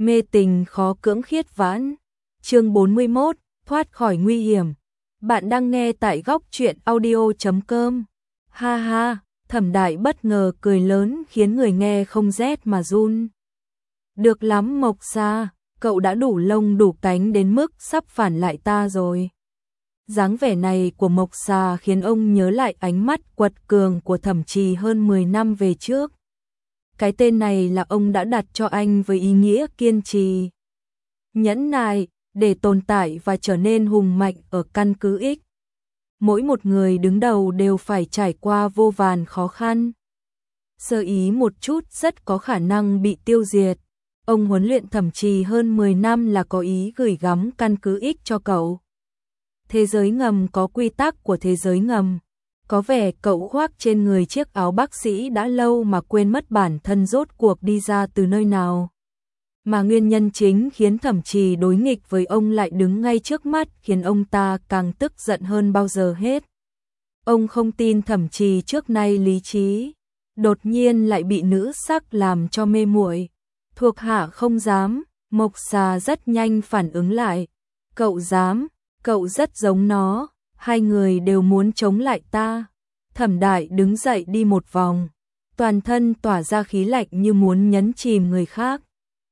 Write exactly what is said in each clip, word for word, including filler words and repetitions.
Mê tình khó cưỡng khiết vãn. Chương bốn mươi mốt, thoát khỏi nguy hiểm. Bạn đang nghe tại góc truyện audio chấm com. Ha ha, Thẩm Đại bất ngờ cười lớn khiến người nghe không rét mà run. Được lắm Mộc Sa, cậu đã đủ lông đủ cánh đến mức sắp phản lại ta rồi. Dáng vẻ này của Mộc Sa khiến ông nhớ lại ánh mắt quật cường của Thẩm Trì hơn mười năm về trước. Cái tên này là ông đã đặt cho anh với ý nghĩa kiên trì, nhẫn nại, để tồn tại và trở nên hùng mạnh ở căn cứ X. Mỗi một người đứng đầu đều phải trải qua vô vàn khó khăn. Sơ ý một chút rất có khả năng bị tiêu diệt. Ông huấn luyện Thẩm Trì hơn mười năm là có ý gửi gắm căn cứ X cho cậu. Thế giới ngầm có quy tắc của thế giới ngầm. Có vẻ cậu khoác trên người chiếc áo bác sĩ đã lâu mà quên mất bản thân rốt cuộc đi ra từ nơi nào. Mà nguyên nhân chính khiến Thẩm Trì đối nghịch với ông lại đứng ngay trước mắt khiến ông ta càng tức giận hơn bao giờ hết. Ông không tin Thẩm Trì trước nay lý trí, đột nhiên lại bị nữ sắc làm cho mê muội. Thuộc hạ không dám, Mộc Sa rất nhanh phản ứng lại. Cậu dám, cậu rất giống nó, hai người đều muốn chống lại ta. Thẩm Đại đứng dậy đi một vòng, toàn thân tỏa ra khí lạnh như muốn nhấn chìm người khác.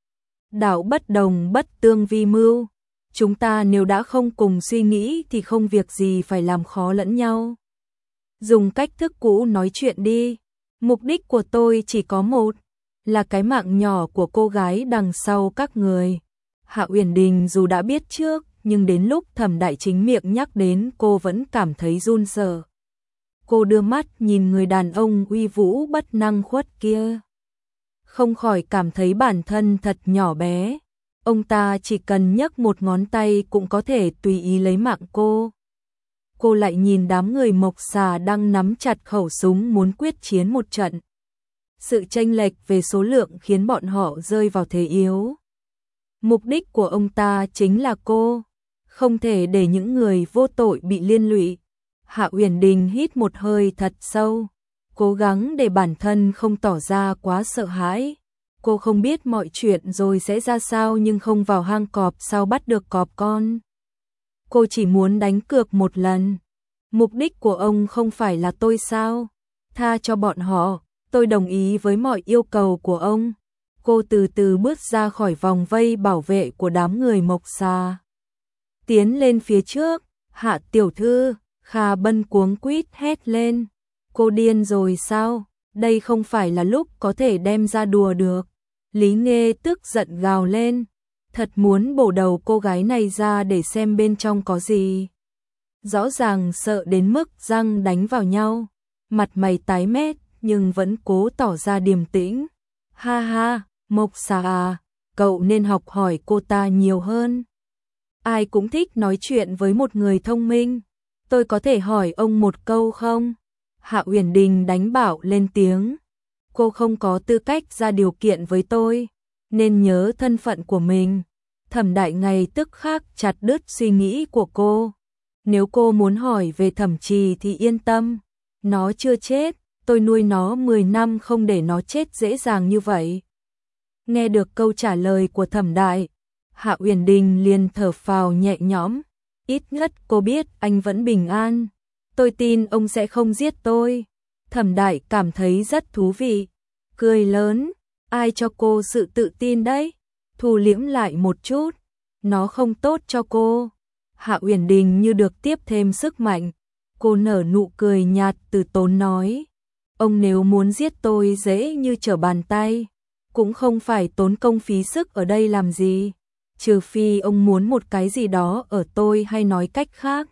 Đạo bất đồng bất tương vi mưu, chúng ta nếu đã không cùng suy nghĩ thì không việc gì phải làm khó lẫn nhau. Dùng cách thức cũ nói chuyện đi, mục đích của tôi chỉ có một, là cái mạng nhỏ của cô gái đằng sau các người. Hạ Uyển Đình dù đã biết trước, nhưng đến lúc Thẩm Đại chính miệng nhắc đến cô vẫn cảm thấy run sợ. Cô đưa mắt nhìn người đàn ông uy vũ bất năng khuất kia, không khỏi cảm thấy bản thân thật nhỏ bé. Ông ta chỉ cần nhấc một ngón tay cũng có thể tùy ý lấy mạng cô. Cô lại nhìn đám người Mộc Sa đang nắm chặt khẩu súng muốn quyết chiến một trận. Sự chênh lệch về số lượng khiến bọn họ rơi vào thế yếu. Mục đích của ông ta chính là cô, không thể để những người vô tội bị liên lụy. Hạ Uyển Đình hít một hơi thật sâu, cố gắng để bản thân không tỏ ra quá sợ hãi. Cô không biết mọi chuyện rồi sẽ ra sao nhưng không vào hang cọp sao bắt được cọp con. Cô chỉ muốn đánh cược một lần. Mục đích của ông không phải là tôi sao? Tha cho bọn họ, tôi đồng ý với mọi yêu cầu của ông. Cô từ từ bước ra khỏi vòng vây bảo vệ của đám người Mộc Sa, tiến lên phía trước. Hạ tiểu thư, Kha Bân cuống quýt hét lên. Cô điên rồi sao? Đây không phải là lúc có thể đem ra đùa được. Lý Nghê tức giận gào lên, thật muốn bổ đầu cô gái này ra để xem bên trong có gì. Rõ ràng sợ đến mức răng đánh vào nhau, mặt mày tái mét nhưng vẫn cố tỏ ra điềm tĩnh. Ha ha, Mộc Sa à, cậu nên học hỏi cô ta nhiều hơn. Ai cũng thích nói chuyện với một người thông minh. Tôi có thể hỏi ông một câu không? Hạ Uyển Đình đánh bảo lên tiếng. Cô không có tư cách ra điều kiện với tôi, nên nhớ thân phận của mình. Thẩm Đại ngay tức khắc chặt đứt suy nghĩ của cô. Nếu cô muốn hỏi về Thẩm Trì thì yên tâm, nó chưa chết, tôi nuôi nó mười năm không để nó chết dễ dàng như vậy. Nghe được câu trả lời của Thẩm Đại, Hạ Uyển Đình liền thở phào nhẹ nhõm. Ít nhất cô biết anh vẫn bình an. Tôi tin ông sẽ không giết tôi. Thẩm Đại cảm thấy rất thú vị, cười lớn. Ai cho cô sự tự tin đấy? Thu liễm lại một chút, nó không tốt cho cô. Hạ Uyển Đình như được tiếp thêm sức mạnh. Cô nở nụ cười nhạt từ tốn nói. Ông nếu muốn giết tôi dễ như trở bàn tay, cũng không phải tốn công phí sức ở đây làm gì. Trừ phi ông muốn một cái gì đó ở tôi, hay nói cách khác,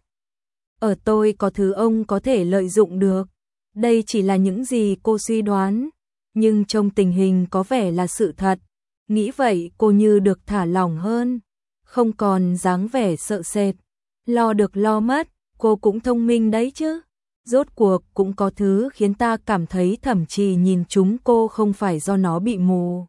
ở tôi có thứ ông có thể lợi dụng được. Đây chỉ là những gì cô suy đoán, nhưng trong tình hình có vẻ là sự thật. Nghĩ vậy cô như được thả lỏng hơn, không còn dáng vẻ sợ sệt, lo được lo mất. Cô cũng thông minh đấy chứ. Rốt cuộc cũng có thứ khiến ta cảm thấy Thẩm Trì nhìn chúng cô không phải do nó bị mù.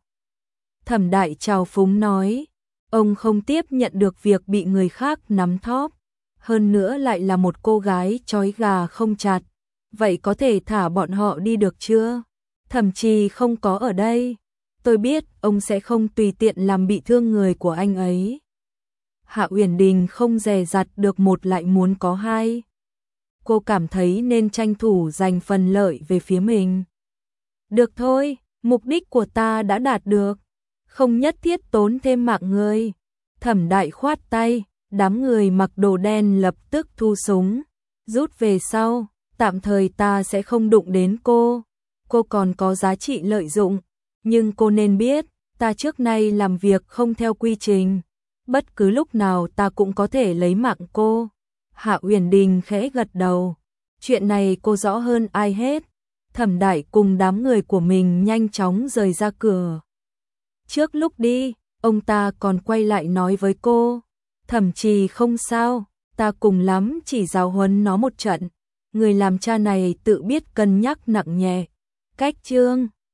Thẩm Đại trào phúng nói. Ông không tiếp nhận được việc bị người khác nắm thóp, hơn nữa lại là một cô gái trói gà không chặt. Vậy có thể thả bọn họ đi được chưa? Thẩm Trì không có ở đây. tôi biết ông sẽ không tùy tiện làm bị thương người của anh ấy. Hạ Uyển Đình không dè dặt được một lại muốn có hai. Cô cảm thấy nên tranh thủ giành phần lợi về phía mình. Được thôi, mục đích của ta đã đạt được, không nhất thiết tốn thêm mạng người. Thẩm Đại khoát tay, đám người mặc đồ đen lập tức thu súng, rút về sau, tạm thời ta sẽ không đụng đến cô. Cô còn có giá trị lợi dụng, nhưng cô nên biết, ta trước nay làm việc không theo quy trình, bất cứ lúc nào ta cũng có thể lấy mạng cô. Hạ Uyển Đình khẽ gật đầu, chuyện này cô rõ hơn ai hết. Thẩm Đại cùng đám người của mình nhanh chóng rời ra cửa. Trước lúc đi, ông ta còn quay lại nói với cô, Thẩm Trì không sao, ta cùng lắm chỉ giáo huấn nó một trận, người làm cha này tự biết cân nhắc nặng nhẹ. Cách chương